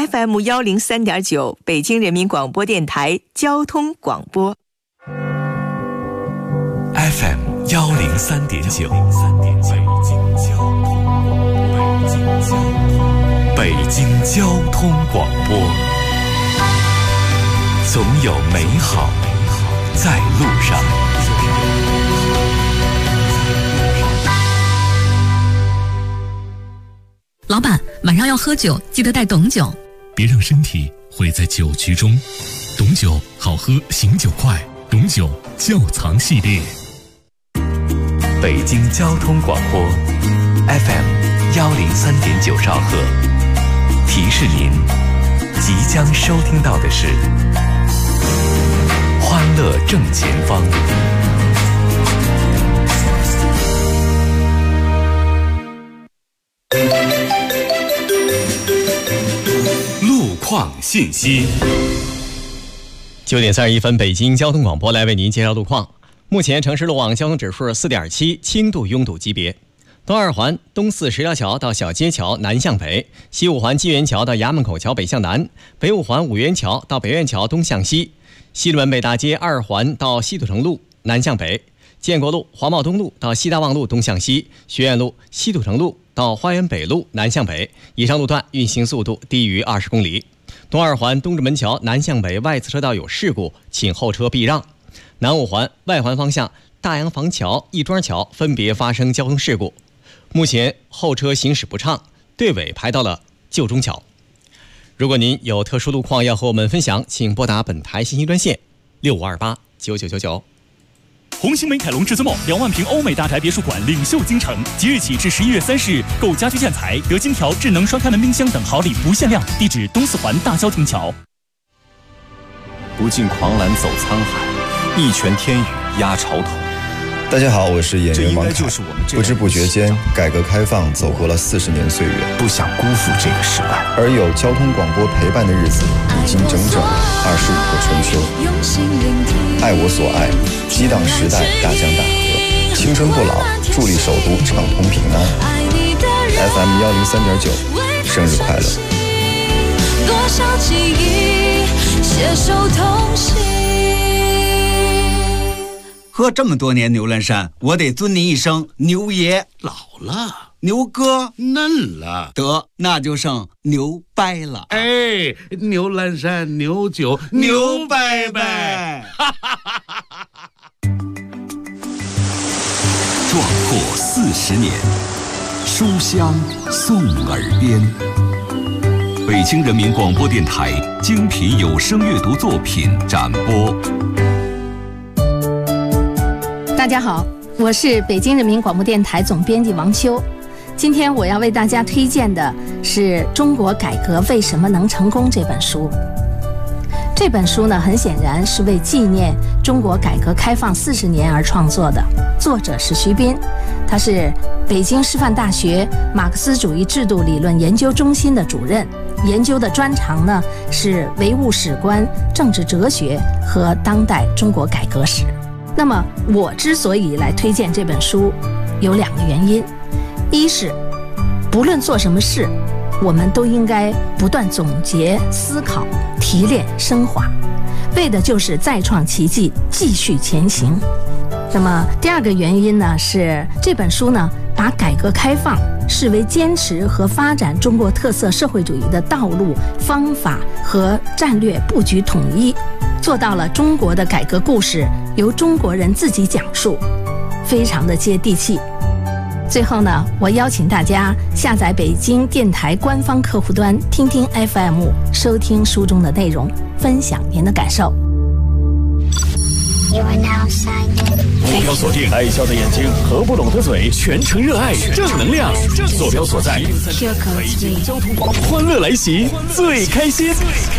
FM103.9 北京人民广播电台交通广播。 FM103.9 北京交通广播，总有美好在路上。 老板，晚上要喝酒，记得带董酒。 别让身体毁在酒局中。董酒好喝，醒酒快。董酒窖藏系列。 北京交通广播 FM103.9 兆赫，提示您即将收听到的是欢乐正前方。路况信息。 9点31分，北京交通广播来为您介绍路况。目前城市路网交通指数 4.7， 轻度拥堵级别。东二环东四石料桥到小街桥南向北，西五环金源桥到衙门口桥北向南，北五环五元桥到北苑桥东向西，西直门北大街二环到西土城路南向北，建国路黄茂东路到西大望路东向西，学院路西土城路到花园北路南向北，以上路段运行速度低于20公里。东二环东直门桥南向北外侧车道有事故，请后车避让。南五环外环方向大洋房桥、亦庄桥分别发生交通事故，目前后车行驶不畅，队尾排到了旧中桥。如果您有特殊路况要和我们分享，请拨打本台信息专线65289999。 红星美凯龙至尊梦2万平欧美大宅别墅馆领袖京城，即日起至11月30日，购家居建材得金条、智能双开门冰箱等好礼不限量。地址东四环大郊亭桥。 不尽狂澜走沧海，一拳天宇压潮头。 大家好，我是演员王凯。不知不觉间，改革开放走过了40年岁月， 不想辜负这个时代。 而有交通广播陪伴的日子，已经整整25个春秋。爱我所爱，激荡时代大江大河，青春不老，助力首都畅通平安。FM103.9，生日快乐！ 多少记忆携手同行。 喝这么多年牛栏山，我得尊您一声牛爷。 老了， 牛哥嫩了， 得那就剩牛掰了。 哎，牛栏山牛酒牛掰掰， 壮阔40年，书香送耳边。北京人民广播电台精品有声阅读作品展播。 大家好，我是北京人民广播电台总编辑王秋。今天我要为大家推荐的是《中国改革为什么能成功》这本书。这本书呢，很显然是为纪念中国改革开放40年而创作的，作者是徐斌，他是北京师范大学马克思主义制度理论研究中心的主任，研究的专长呢是唯物史观、政治哲学和当代中国改革史。那么我之所以来推荐这本书，有2个原因。一是不论做什么事，我们都应该不断总结、思考、提炼、升华，为的就是再创奇迹，继续前行。那么第2个原因呢，是这本书呢把改革开放视为坚持和发展中国特色社会主义的道路、方法和战略布局统一，做到了中国的改革故事由中国人自己讲述，非常的接地气。最后呢，我邀请大家下载北京电台官方客户端听听 FM， 收听书中的内容，分享您的感受。 目标锁定，爱笑的眼睛合不拢的嘴，全程热爱正能量。坐标所在，北京交通广播，欢乐来袭，最开心。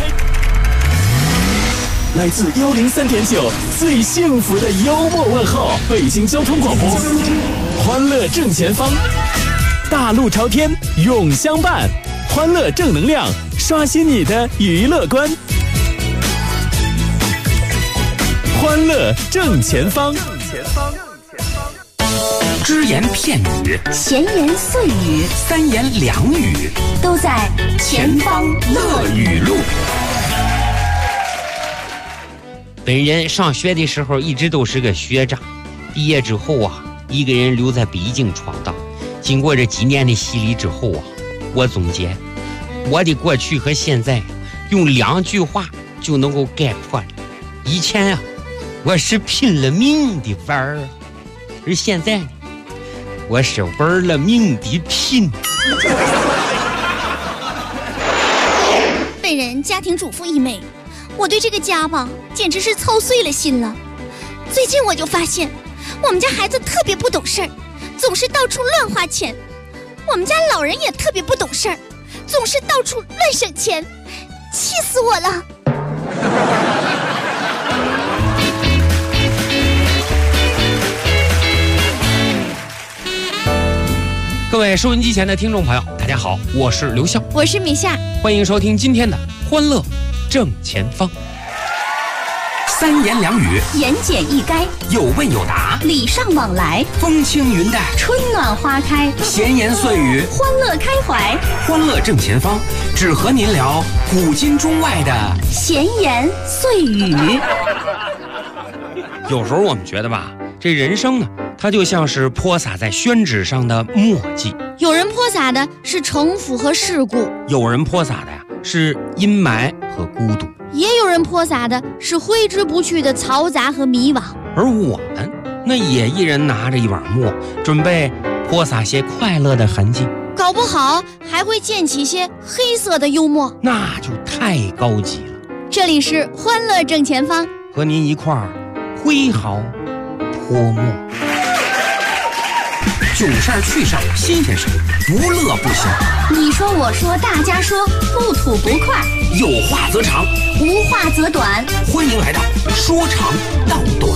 来自103.9最幸福的幽默问候，北京交通广播，欢乐正前方，大路朝天永相伴，欢乐正能量，刷新你的娱乐观，欢乐正前方。 只言片语， 闲言碎语， 三言两语， 都在前方乐语。 本人上学的时候一直都是个学渣，毕业之后啊，一个人留在北京闯荡。经过这几年的洗礼之后啊，我总结我的过去和现在用2句话就能够概括了。以前啊，我是拼了命的玩儿，而现在呢，我是玩了命的拼。 本人家庭主妇一枚，我对这个家吧，简直是操碎了心了。最近我就发现，我们家孩子特别不懂事儿，总是到处乱花钱；我们家老人也特别不懂事儿，总是到处乱省钱，气死我了。 各位收音机前的听众朋友，大家好，我是刘笑， 我是米夏， 欢迎收听今天的欢乐正前方。3言2语， 言简意赅， 有问有答， 礼尚往来， 风轻云淡， 春暖花开， 闲言碎语， 欢乐开怀。 欢乐正前方，只和您聊古今中外的闲言碎语。 有时候我们觉得吧，这人生呢，它就像是泼洒在宣纸上的墨迹。 有人泼洒的是城府和世故， 有人泼洒的呀是阴霾和孤独， 也有人泼洒的是挥之不去的嘈杂和迷惘。 而我们那也一人拿着一碗墨，准备泼洒些快乐的痕迹， 搞不好还会溅起些黑色的幽默， 那就太高级了。 这里是欢乐正前方， 和您一块儿挥毫泼墨。囧事儿趣事儿新鲜事儿，不乐不行。 你说我说大家说，不吐不快， 有话则长， 无话则短。 欢迎来到说长道短。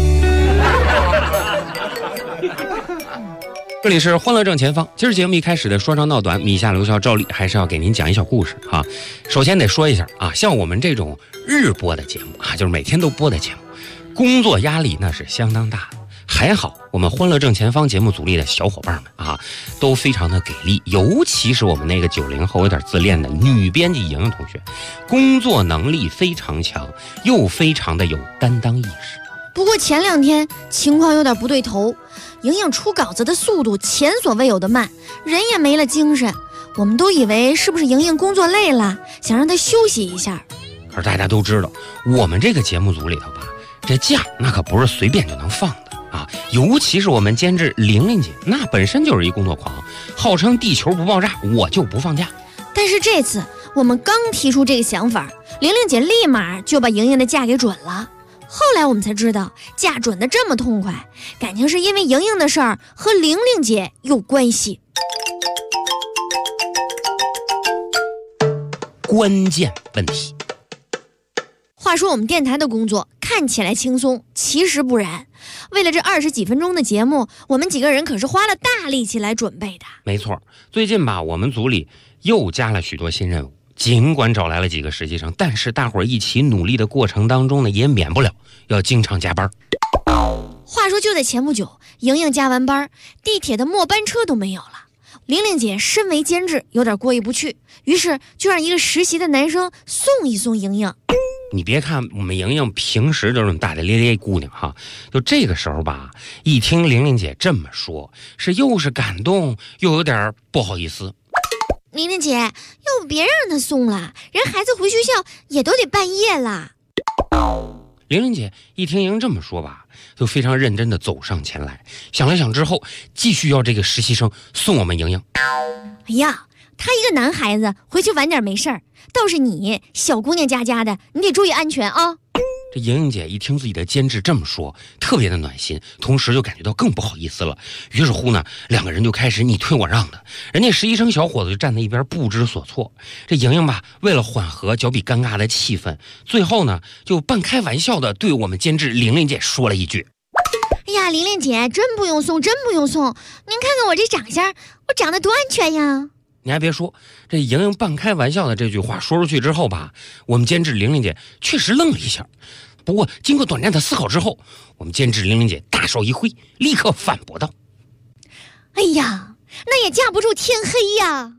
这里是欢乐正前方。今儿节目一开始的说长道短，米夏、刘笑、赵丽还是要给您讲一小故事哈。首先得说一下啊，像我们这种日播的节目啊，就是每天都播的节目，工作压力那是相当大的。还好我们欢乐正前方节目组里的小伙伴们啊，都非常的给力，尤其是我们那个90后有点自恋的女编辑莹莹同学，工作能力非常强，又非常的有担当意识。 不过前2天情况有点不对头，莹莹出稿子的速度前所未有的慢，人也没了精神。我们都以为是不是莹莹工作累了，想让她休息一下。 可是大家都知道，我们这个节目组里头吧，这假那可不是随便就能放的啊！尤其是我们监制玲玲姐，那本身就是一工作狂，号称地球不爆炸我就不放假。 但是这次我们刚提出这个想法，玲玲姐立马就把莹莹的假给准了。后来我们才知道，假准的这么痛快，感情是因为莹莹的事儿和玲玲姐有关系。 关键问题。 话说我们电台的工作看起来轻松，其实不然。为了这20几分钟的节目，我们几个人可是花了大力气来准备的。 没错，最近吧，我们组里又加了许多新任务。尽管找来了几个实习生，但是大伙儿一起努力的过程当中呢，也免不了要经常加班。 话说就在前不久，莹莹加完班，地铁的末班车都没有了。玲玲姐身为监制，有点过意不去，于是就让一个实习的男生送一送莹莹。 你别看我们莹莹平时就这么大大咧咧姑娘哈，就这个时候吧，一听玲玲姐这么说，是又是感动又有点不好意思。 玲玲姐，要不别让她送了，人孩子回学校也都得半夜了。 玲玲姐一听莹这么说吧，就非常认真的走上前来，想了想之后，继续要这个实习生送我们莹莹。 哎呀，他一个男孩子回去晚点没事儿，倒是你小姑娘家的，你得注意安全啊。 这莹莹姐一听自己的监制这么说，特别的暖心，同时就感觉到更不好意思了。于是乎呢，两个人就开始你推我让的。人家实习生小伙子就站在一边不知所措。这莹莹吧，为了缓和脚比尴尬的气氛，最后呢就半开玩笑的对我们监制玲玲姐说了一句： 哎呀，玲玲姐，真不用送，真不用送，您看看我这长相，我长得多安全呀。 你还别说，这莹莹半开玩笑的这句话说出去之后吧，我们监制玲玲姐确实愣了一下。不过经过短暂的思考之后，我们监制玲玲姐大手一挥，立刻反驳道： 哎呀，那也架不住天黑呀。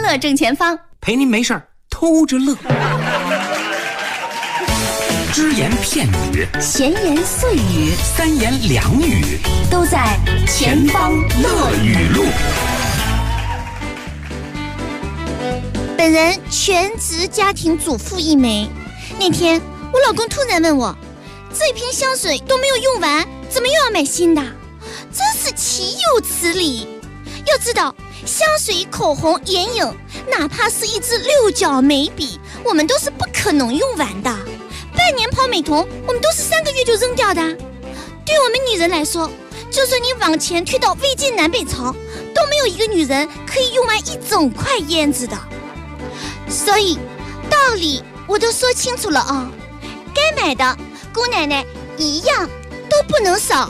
乐正前方， 陪您没事儿偷着乐。只言片语， 闲言碎语， 三言两语， 都在前方乐语录。本人全职家庭主妇一枚。那天我老公突然问我，这瓶香水都没有用完，怎么又要买新的？真是岂有此理！要知道，香水、口红、眼影，哪怕是一支6角眉笔，我们都是不可能用完的。半年泡美瞳，我们都是3个月就扔掉的。对我们女人来说，就算你往前推到魏晋南北朝，都没有一个女人可以用完一整块胭脂的。所以，道理我都说清楚了啊，该买的姑奶奶一样都不能少。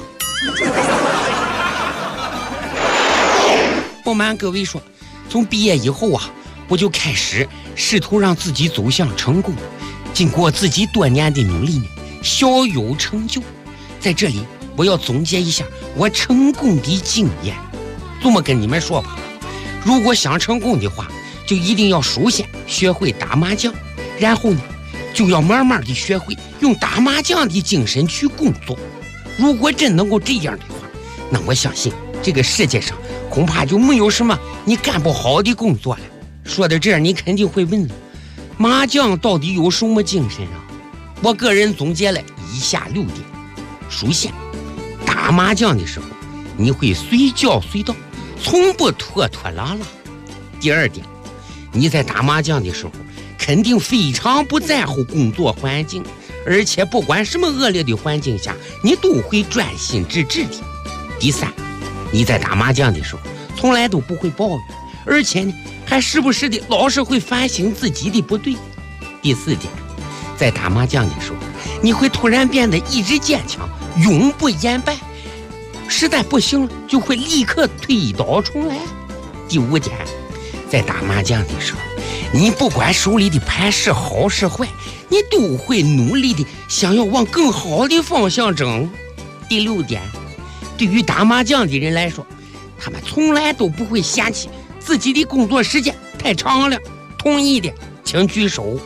不瞒各位说，从毕业以后啊，我就开始试图让自己走向成功。经过自己多年的努力呢，小有成就。在这里，我要总结一下我成功的经验。这么跟你们说吧，如果想成功的话，就一定要首先学会打麻将，然后呢，就要慢慢的学会用打麻将的精神去工作。如果真能够这样的话，那我相信这个世界上恐怕就没有什么你干不好的工作了。说到这儿，你肯定会问了，麻将到底有什么精神啊？我个人总结了以下6点。首先，打麻将的时候，你会随叫随到，从不拖拖拉拉。第2点，你在打麻将的时候，肯定非常不在乎工作环境，而且不管什么恶劣的环境下，你都会专心致志的。第3，你在打麻将的时候，从来都不会抱怨，而且呢，还时不时的老是会反省自己的不对。第4点，在打麻将的时候，你会突然变得意志坚强，永不言败，实在不行了就会立刻推倒重来。第5点，在打麻将的时候，你不管手里的牌是好是坏，你都会努力的想要往更好的方向整。第6点，对于打麻将的人来说，他们从来都不会嫌弃自己的工作时间太长了。同意的请举手。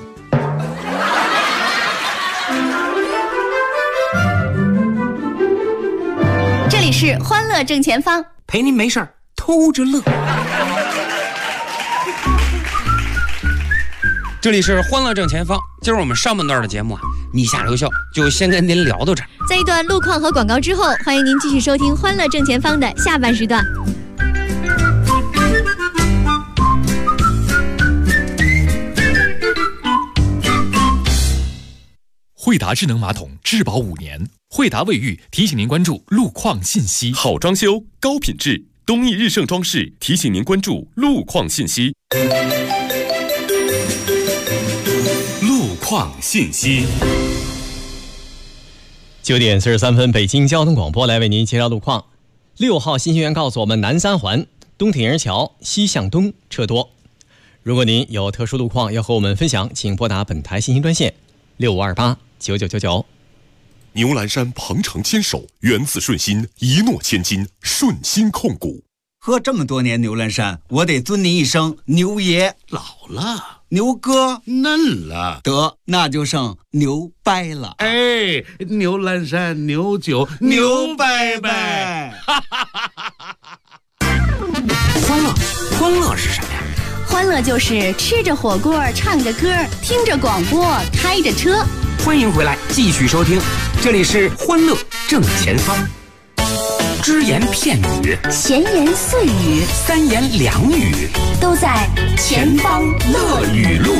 这里是欢乐正前方， 陪您没事儿偷着乐。这里是欢乐正前方，今儿我们上半段的节目啊，米夏留校就先跟您聊到这儿。 在一段路况和广告之后，欢迎您继续收听欢乐正前方的下半时段。 惠达智能马桶质保5年，惠达卫浴提醒您关注路况信息。 好装修，高品质，东益日盛装饰提醒您关注路况信息。路况信息。 9点43分，北京交通广播来为您介绍路况。6号信息员告诉我们，南3环东铁营桥西向东车多。如果您有特殊路况要和我们分享，请拨打本台信息专线65289999。 牛栏山鹏程牵手，原子顺心，一诺千金，顺心控股。 喝这么多年牛栏山，我得尊您一声牛爷。 老了， 牛哥嫩了， 得那就剩牛掰了。 哎，牛栏山牛酒牛掰掰。 欢乐是什么呀？ 欢乐就是吃着火锅，唱着歌，听着广播，开着车。 欢迎回来，继续收听，这里是欢乐正前方。只言片语， 闲言碎语， 三言两语， 都在前方乐语录。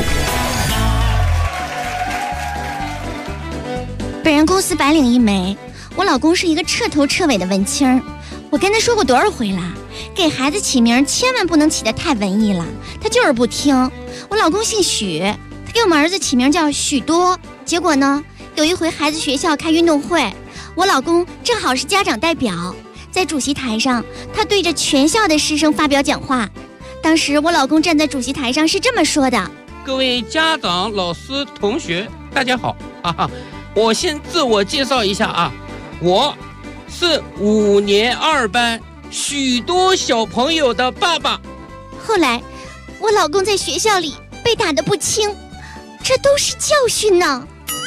本人公司白领一枚，我老公是一个彻头彻尾的文青儿。我跟他说过多少回了，给孩子起名千万不能起得太文艺了，他就是不听。我老公姓许，他给我们儿子起名叫许多。结果呢，有一回孩子学校开运动会，我老公正好是家长代表，在主席台上，他对着全校的师生发表讲话。当时我老公站在主席台上是这么说的： 各位家长、老师、同学，大家好啊！我先自我介绍一下啊，我是5年2班许多小朋友的爸爸。 后来我老公在学校里被打得不轻，这都是教训呢。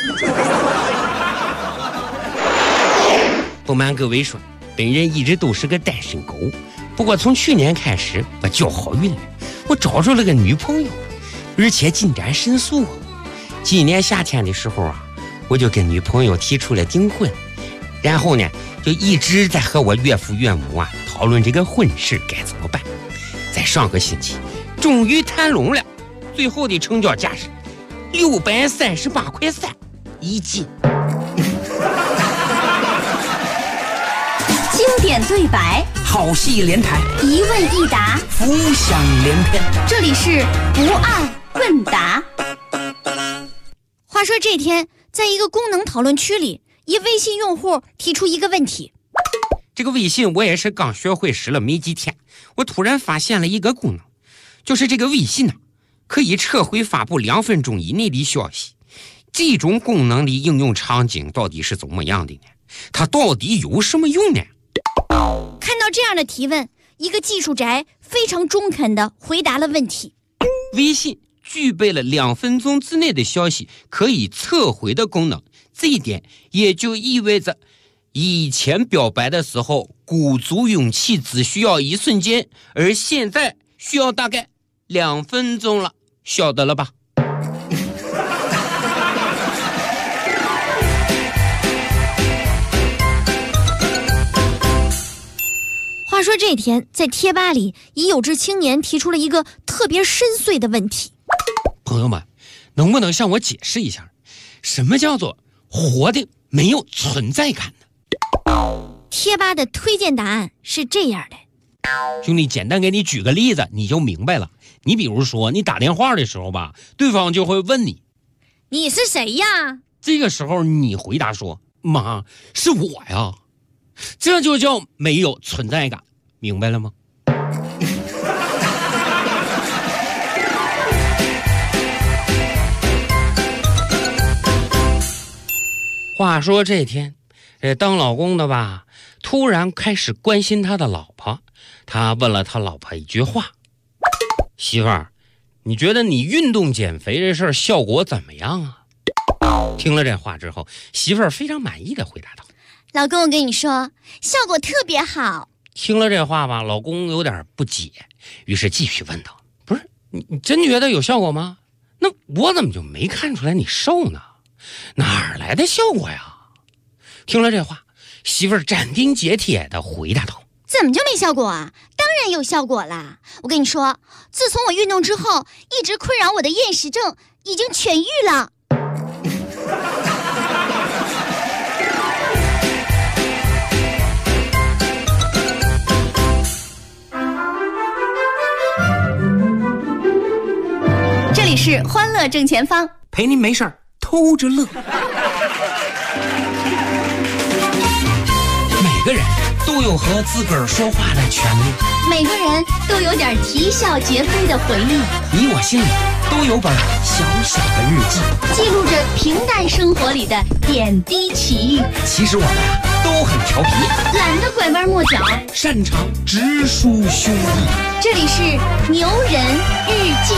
不瞒各位说，本人一直都是个单身狗，不过从去年开始我交好运了，我找着了个女朋友，而且进展神速。今年夏天的时候啊，我就跟女朋友提出了订婚，然后呢就一直在和我岳父岳母啊讨论这个婚事该怎么办。在上个星期终于谈拢了，最后的成交价是638.3块一斤。 经典对白， 好戏连台， 一问一答， 浮想联翩。 这里是不二问答。 话说这天，在一个功能讨论区里，一微信用户提出一个问题。 这个微信我也是刚学会使了没几天，我突然发现了一个功能，就是这个微信可以撤回发布2分钟以内的消息。这种功能的应用场景到底是怎么样的呢？它到底有什么用呢？ 看到这样的提问，一个技术宅非常中肯地回答了问题。 微信具备了2分钟之内的消息可以撤回的功能，这一点也就意味着以前表白的时候鼓足勇气只需要1瞬间，而现在需要大概2分钟了，晓得了吧？ 话说这天，在贴吧里，一有志青年提出了一个特别深邃的问题。 朋友们，能不能向我解释一下，什么叫做活的没有存在感呢？ 贴吧的推荐答案是这样的。 兄弟，简单给你举个例子，你就明白了。你比如说，你打电话的时候吧，对方就会问你：“ 你是谁呀？” 这个时候你回答说：“妈，是我呀。”这就叫没有存在感，明白了吗？话说这天，当老公的吧，突然开始关心他的老婆。他问了他老婆一句话：“媳妇儿，你觉得你运动减肥这事儿效果怎么样啊？”听了这话之后，媳妇儿非常满意的回答道：“ 老公，我跟你说，效果特别好。” 听了这话吧，老公有点不解，于是继续问道：“不是，你真觉得有效果吗？那我怎么就没看出来你瘦呢？哪儿来的效果呀？”听了这话，媳妇儿斩钉截铁地回答道：“ 怎么就没效果啊？当然有效果啦！我跟你说，自从我运动之后，一直困扰我的厌食症已经痊愈了。” 这里是欢乐正前方， 陪您没事儿偷着乐。 每个人都有和自个儿说话的权利， 每个人都有点啼笑皆非的回忆， 你我心里都有本小小的日记， 记录着平淡生活里的点滴奇遇。 其实我们都很调皮， 懒得拐弯抹角， 擅长直抒胸臆。 这里是牛人日记。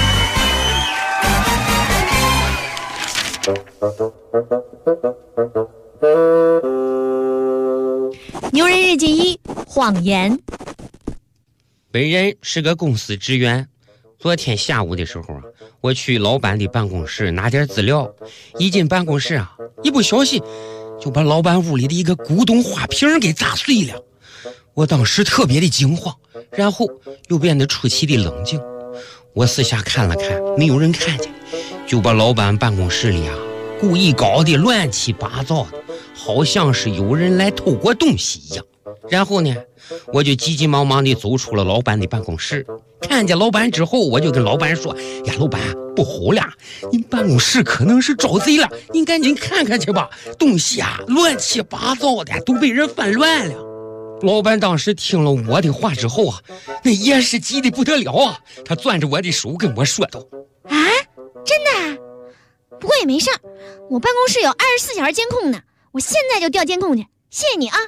牛人日记1：谎言。 本人是个公司职员，昨天下午的时候啊，我去老板的办公室拿点资料，一进办公室啊，一不小心就把老板屋里的一个古董花瓶给砸碎了。我当时特别的惊慌，然后又变得出奇的冷静。我四下看了看，没有人看见，就把老板办公室里啊故意搞得乱七八糟的，好像是有人来偷过东西一样。然后呢，我就急急忙忙地走出了老板的办公室。看见老板之后，我就跟老板说：“呀，老板，不好了，您办公室可能是招贼了，您赶紧看看去吧，东西啊乱七八糟的，都被人翻乱了。”老板当时听了我的话之后啊，那也是急得不得了啊，他攥着我的手跟我说道：“ 啊，真的啊？不过也没事儿，我办公室有24小时监控呢，我现在就调监控去，谢谢你啊。”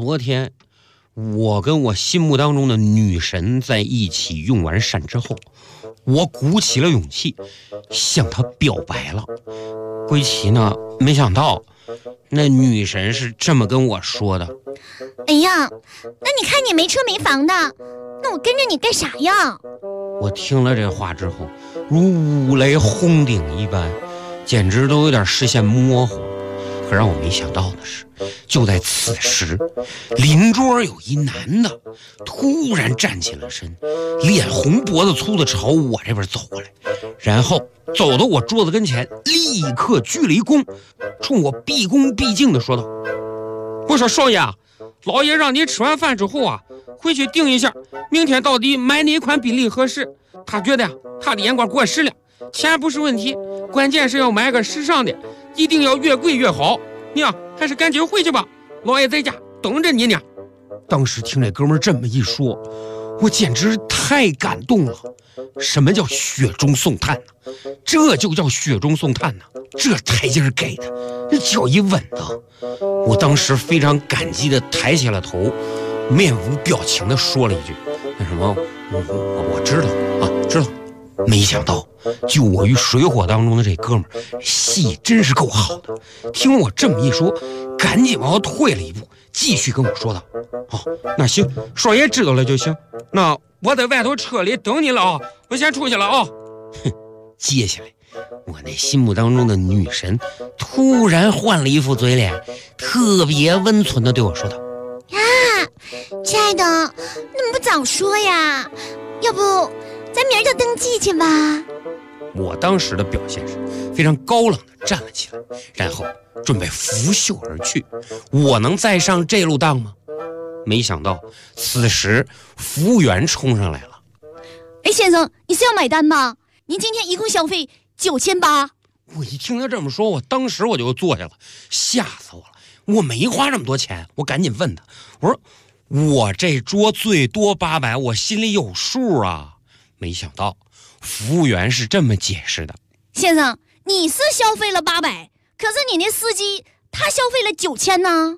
昨天我跟我心目当中的女神在一起用完膳之后，我鼓起了勇气向她表白了。归期呢，没想到那女神是这么跟我说的： 哎呀，那你看你没车没房的，那我跟着你干啥呀？ 我听了这话之后，如五雷轰顶一般，简直都有点视线模糊。可让我没想到的是，就在此时，邻桌有一男的突然站起了身，脸红脖子粗的朝我这边走过来，然后走到我桌子跟前，立刻鞠了一躬，冲我毕恭毕敬地说道：我说少爷啊，老爷让你吃完饭之后啊，回去定一下明天到底买哪款宾利合适。他觉得呀，他的眼光过时了，钱不是问题，关键是要买个时尚的，一定要越贵越好。你呀，还是赶紧回去吧，老爷在家等着你呢。当时听这哥们这么一说，我简直太感动了。什么叫雪中送炭呢？这就叫雪中送炭呢，这台阶给的，这脚一稳的。我当时非常感激的抬起了头，面无表情的说了一句：那什么，我知道啊，知道。没想到救我于水火当中的这哥们儿戏真是够好的，听我这么一说，赶紧往后退了一步，继续跟我说道：那行，少爷知道了就行，那我在外头车里等你了啊，我先出去了啊。接下来我那心目当中的女神突然换了一副嘴脸，特别温存的对我说道： 亲爱的，你怎么不早说呀？要不咱明儿就登记去吧。 我当时的表现是非常高冷的站了起来，然后准备拂袖而去。我能再上这路当吗？没想到此时服务员冲上来了。 哎，先生，你是要买单吗？您今天一共消费9800。 我一听他这么说，我当时我就坐下了，吓死我了。我没花这么多钱，我赶紧问他，我说我这桌最多800，我心里有数啊。没想到服务员是这么解释的： 先生，你是消费了800，可是你那司机他消费了9000呢。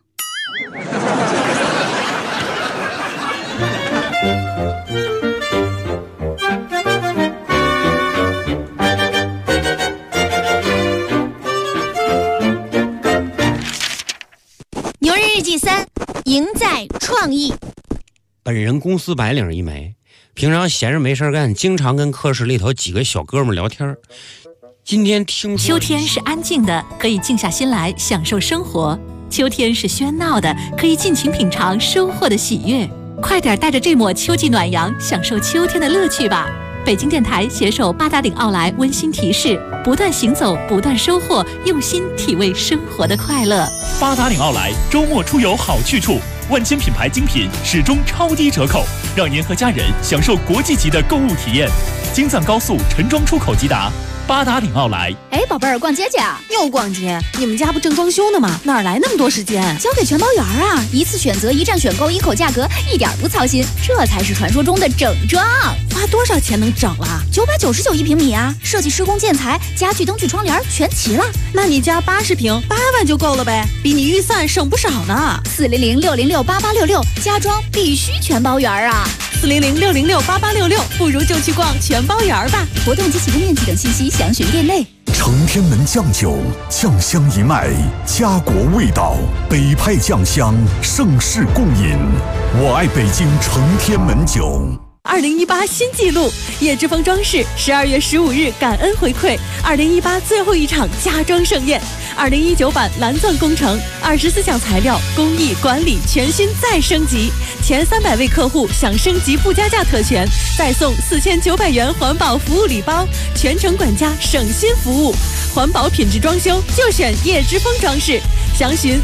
牛日日记3，赢在创意。 本人公司白领一枚，平常闲着没事干，经常跟科室里头几个小哥们聊天。今天听说秋天是安静的，可以静下心来享受生活；秋天是喧闹的，可以尽情品尝收获的喜悦。快点带着这抹秋季暖阳，享受秋天的乐趣吧！北京电台携手八达岭奥莱温馨提示：不断行走，不断收获，用心体味生活的快乐。 八达岭奥莱周末出游好去处，万千品牌精品始终超低折扣，让您和家人享受国际级的购物体验。京藏高速陈庄出口即达，八达岭奥莱。 哎，宝贝儿，逛街去啊？又逛街？你们家不正装修呢吗？哪来那么多时间？交给全包园啊！ 一次选择，一站选购，一口价格，一点不操心，这才是传说中的整装。 花多少钱能整了 ？999一平米啊！设计、施工、建材、家具、灯具、窗帘全齐了。 那你家80平8万就够了呗，比你预算省不少呢。 400-606-8866，家装必须全包园啊 ！400-606-8866，不如就去逛全包园吧。 活动及启动面积等信息详询店内。 承天门酱酒，酱香一脉，家国味道，北派酱香，盛世共饮。我爱北京承天门酒。 2018新纪录，叶之峰装饰12月15日感恩回馈2018最后一场家装盛宴，2019版蓝钻工程，24项材料工艺管理全新再升级，前300位客户享升级不加价特权，再送4900元环保服务礼包，全程管家省心服务，环保品质装修就选叶之峰装饰，详询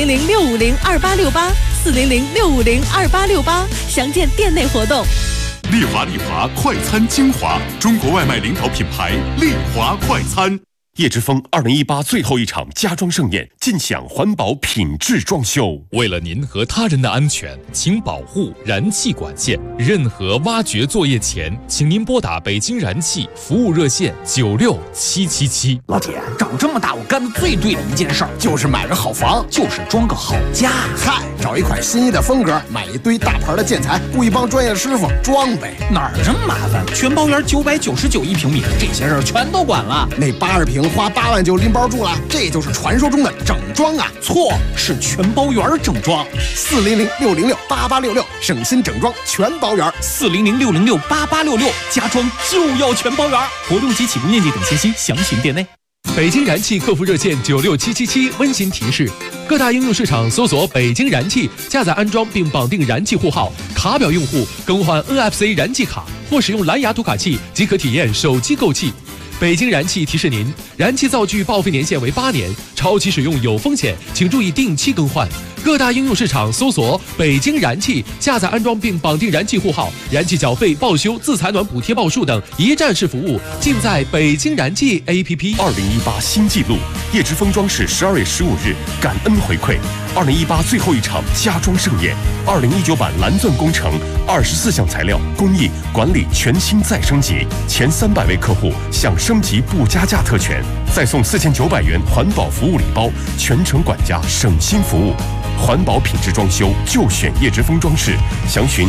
400-650-2868，400-650-2868，详见店内活动。 丽华快餐精华，中国外卖领导品牌丽华快餐。 叶之峰2018最后一场家装盛宴，尽享环保品质装修。 为了您和他人的安全，请保护燃气管线。任何挖掘作业前，请您拨打北京燃气服务热线96777。 老铁，长这么大我干的最对的一件事儿，就是买个好房，就是装个好家。 嗨，找一款心仪的风格，买一堆大牌的建材，雇一帮专业的师傅装呗。 哪儿这么麻烦？全包圆999一平米，这些事儿全都管了。 那80平花8万就拎包住了，这就是传说中的整装啊！ 错，是全包圆整装。 400-606-8866，省心整装全包圆。 400-606-8866，家装就要全包圆。活动及起步面积等信息详询店内。 北京燃气客服热线96777温馨提示：各大应用市场搜索北京燃气，下载安装并绑定燃气户号，卡表用户更换 NFC 燃气卡或使用蓝牙读卡器即可体验手机购气。北京燃气提示您，燃气灶具报废年限为8年，超期使用有风险，请注意定期更换。各大应用市场搜索北京燃气，下载安装并绑定燃气户号，燃气缴费、报修、自采暖补贴报数等一站式服务，尽在北京燃气 APP。 2018新纪录，叶之峰装饰12月15日感恩回馈，2018最后一场家装盛宴，2019版蓝钻工程，24项材料、工艺、管理全新再升级，前300位客户享升级不加价特权，再送4900元环保服务礼包，全程管家省心服务。环保品质装修就选叶之峰装饰，详询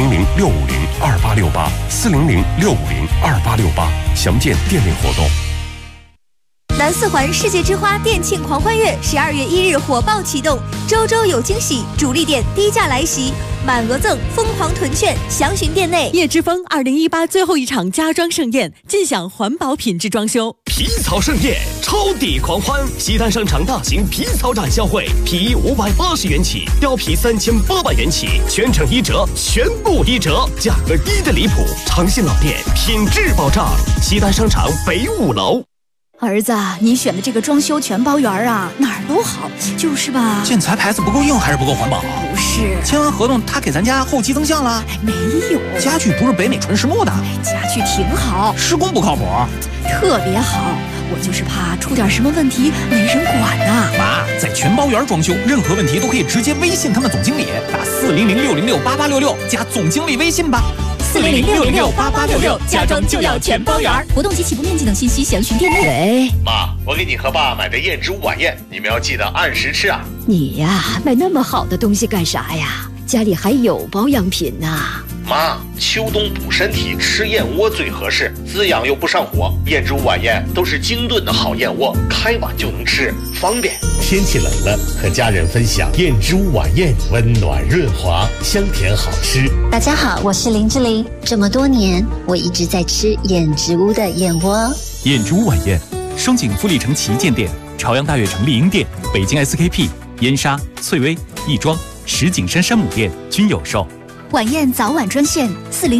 400-650-2868，400-650-2868，详见店内活动。 南四环世界之花店庆狂欢月12月1日火爆启动，周周有惊喜，主力店低价来袭，满额赠，疯狂囤券，详询店内。 叶之峰2018最后一场家装盛宴，尽享环保品质装修。 皮草盛宴，超抵狂欢！西单商场大型皮草展销会，皮衣580元起，貂皮3800元起，全程1折，全部1折，价格低的离谱。诚信老店，品质保障。西单商场北5楼。 儿子，你选的这个装修全包圆啊，哪儿都好，就是吧？ 建材牌子不够硬还是不够环保？ 不是， 签完合同他给咱家后期增项了？ 没有， 家具不是北美纯实木的， 家具挺好， 施工不靠谱， 特别好。我就是怕出点什么问题没人管呐。 妈，在全包圆装修，任何问题都可以直接微信他们总经理，打400-606-8866加总经理微信吧。 400-606-8866，家装就要全包圆。活动及起步面积等信息详询店内。 喂，妈，我给你和爸买的燕之屋晚宴，你们要记得按时吃啊。 你呀，买那么好的东西干啥呀？家里还有保养品呢。 妈，秋冬补身体，吃燕窝最合适，滋养又不上火。燕之屋晚宴都是精炖的好燕窝，开碗就能吃，方便。 天气冷了，和家人分享燕之屋晚宴，温暖润滑，香甜好吃。 大家好，我是林志玲。这么多年，我一直在吃燕之屋的燕窝。 燕之屋晚宴，双井富力城旗舰店、朝阳大悦城丽婴店、北京 SKP、燕莎、翠微、亦庄、石景山山姆店均有售。 晚宴早晚专线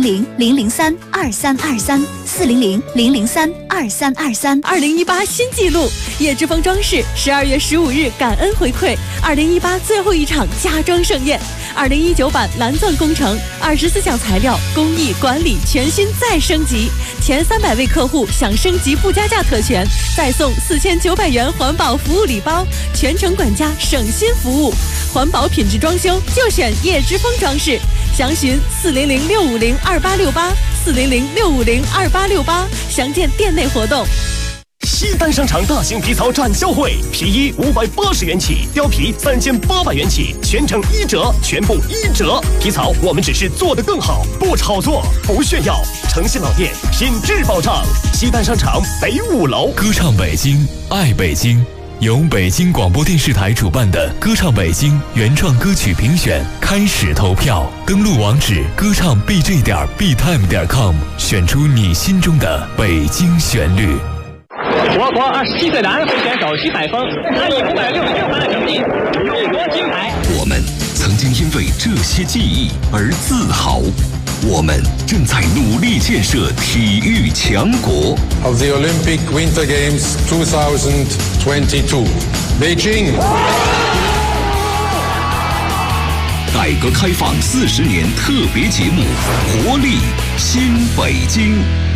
400-003-2323，400-003-2323。 2018新纪录，叶之峰装饰12月15日感恩回馈，2018最后一场家装盛宴，2019版蓝钻工程，24项材料、工艺、管理全新再升级，前300位客户享升级不加价特权，再送4900元环保服务礼包，全程管家省心服务，环保品质装修就选叶之峰装饰。详询400-650-2868，400-650-2868，详见店内活动。 西单商场大型皮草展销会，皮衣580元起，貂皮3800元起，全程1折，全部1折。皮草我们只是做得更好，不炒作，不炫耀。诚信老店，品质保障。西单商场北5楼。 歌唱北京，爱北京。由北京广播电视台主办的歌唱北京原创歌曲评选开始投票，登录网址歌唱 bj.btime.com， 选出你心中的北京旋律。 我国27岁男会选手徐海峰，他以566分的成绩勇夺金牌。 我们曾经因为这些记忆而自豪，我们正在努力建设体育强国。 Of the Olympic Winter Games 2022, Beijing。 改革开放40年特别节目，活力新北京。